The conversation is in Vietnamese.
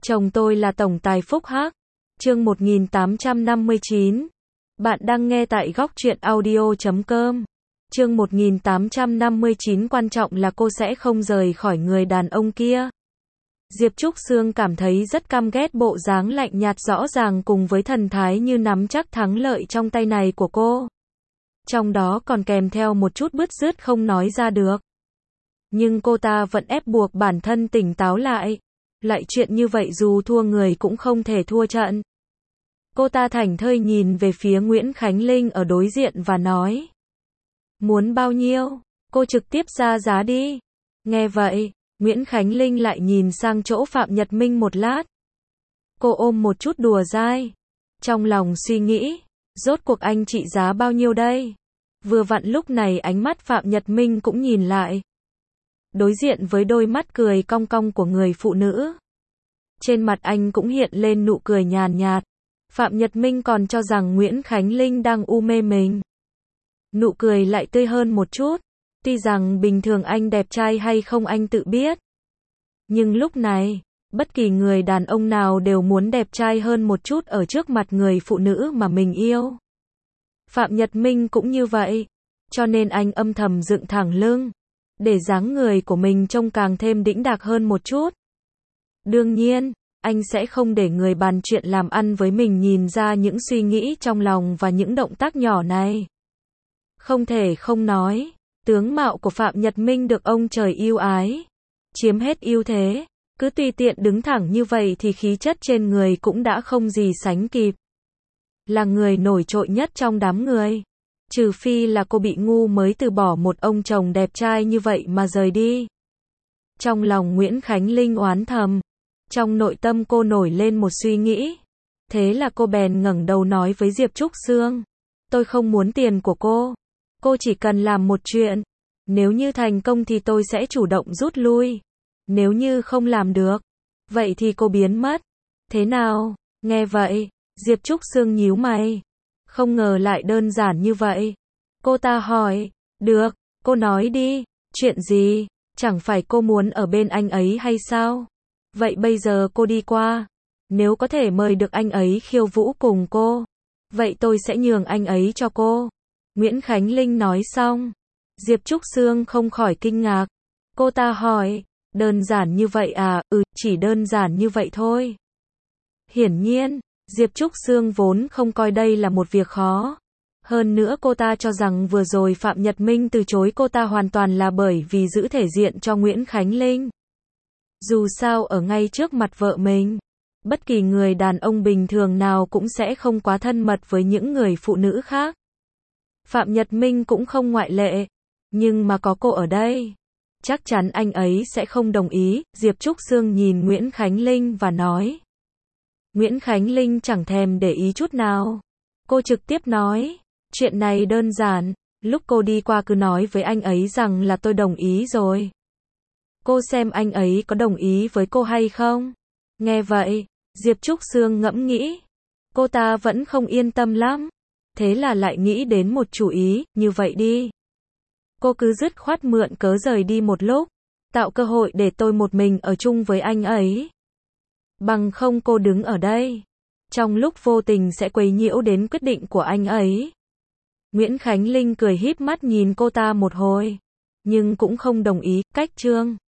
Chồng tôi là tổng tài Phúc Hắc. Chương 1859. Bạn đang nghe tại góc truyện audio.com. Chương 1859. Quan trọng là cô sẽ không rời khỏi người đàn ông kia. Diệp Trúc Sương cảm thấy rất căm ghét bộ dáng lạnh nhạt rõ ràng cùng với thần thái như nắm chắc thắng lợi trong tay này của cô. Trong đó còn kèm theo một chút bứt rứt không nói ra được. Nhưng cô ta vẫn ép buộc bản thân tỉnh táo lại. Lại chuyện như vậy dù thua người cũng không thể thua trận. Cô ta thảnh thơi nhìn về phía Nguyễn Khánh Linh ở đối diện và nói. Muốn bao nhiêu? Cô trực tiếp ra giá đi. Nghe vậy, Nguyễn Khánh Linh lại nhìn sang chỗ Phạm Nhật Minh một lát. Cô ôm một chút đùa dai. Trong lòng suy nghĩ, rốt cuộc anh trị giá bao nhiêu đây? Vừa vặn lúc này ánh mắt Phạm Nhật Minh cũng nhìn lại. Đối diện với đôi mắt cười cong cong của người phụ nữ. Trên mặt anh cũng hiện lên nụ cười nhàn nhạt. Phạm Nhật Minh còn cho rằng Nguyễn Khánh Linh đang u mê mình. Nụ cười lại tươi hơn một chút. Tuy rằng bình thường anh đẹp trai hay không anh tự biết. Nhưng lúc này, bất kỳ người đàn ông nào đều muốn đẹp trai hơn một chút ở trước mặt người phụ nữ mà mình yêu. Phạm Nhật Minh cũng như vậy. Cho nên anh âm thầm dựng thẳng lưng. Để dáng người của mình trông càng thêm đĩnh đạc hơn một chút. Đương nhiên, anh sẽ không để người bàn chuyện làm ăn với mình nhìn ra những suy nghĩ trong lòng và những động tác nhỏ này. Không thể không nói, tướng mạo của Phạm Nhật Minh được ông trời yêu ái. Chiếm hết ưu thế, cứ tùy tiện đứng thẳng như vậy thì khí chất trên người cũng đã không gì sánh kịp. Là người nổi trội nhất trong đám người. Trừ phi là cô bị ngu mới từ bỏ một ông chồng đẹp trai như vậy mà rời đi. Trong lòng Nguyễn Khánh Linh oán thầm. Trong nội tâm cô nổi lên một suy nghĩ. Thế là cô bèn ngẩng đầu nói với Diệp Trúc Sương. Tôi không muốn tiền của cô. Cô chỉ cần làm một chuyện. Nếu như thành công thì tôi sẽ chủ động rút lui. Nếu như không làm được, vậy thì cô biến mất. Thế nào? Nghe vậy, Diệp Trúc Sương nhíu mày. Không ngờ lại đơn giản như vậy. Cô ta hỏi. Được, cô nói đi. Chuyện gì? Chẳng phải cô muốn ở bên anh ấy hay sao? Vậy bây giờ cô đi qua. Nếu có thể mời được anh ấy khiêu vũ cùng cô, vậy tôi sẽ nhường anh ấy cho cô. Nguyễn Khánh Linh nói xong. Diệp Trúc Sương không khỏi kinh ngạc. Cô ta hỏi. Đơn giản như vậy à? Chỉ đơn giản như vậy thôi. Hiển nhiên, Diệp Trúc Sương vốn không coi đây là một việc khó. Hơn nữa cô ta cho rằng vừa rồi Phạm Nhật Minh từ chối cô ta hoàn toàn là bởi vì giữ thể diện cho Nguyễn Khánh Linh. Dù sao ở ngay trước mặt vợ mình, bất kỳ người đàn ông bình thường nào cũng sẽ không quá thân mật với những người phụ nữ khác. Phạm Nhật Minh cũng không ngoại lệ. Nhưng mà có cô ở đây, chắc chắn anh ấy sẽ không đồng ý. Diệp Trúc Sương nhìn Nguyễn Khánh Linh và nói. Nguyễn Khánh Linh chẳng thèm để ý chút nào. Cô trực tiếp nói. Chuyện này đơn giản. Lúc cô đi qua cứ nói với anh ấy rằng là tôi đồng ý rồi. Cô xem anh ấy có đồng ý với cô hay không? Nghe vậy, Diệp Trúc Sương ngẫm nghĩ. Cô ta vẫn không yên tâm lắm. Thế là lại nghĩ đến một chủ ý. Như vậy đi. Cô cứ dứt khoát mượn cớ rời đi một lúc. Tạo cơ hội để tôi một mình ở chung với anh ấy. Bằng không cô đứng ở đây. Trong lúc vô tình sẽ quấy nhiễu đến quyết định của anh ấy. Nguyễn Khánh Linh cười híp mắt nhìn cô ta một hồi. Nhưng cũng không đồng ý. Cách chương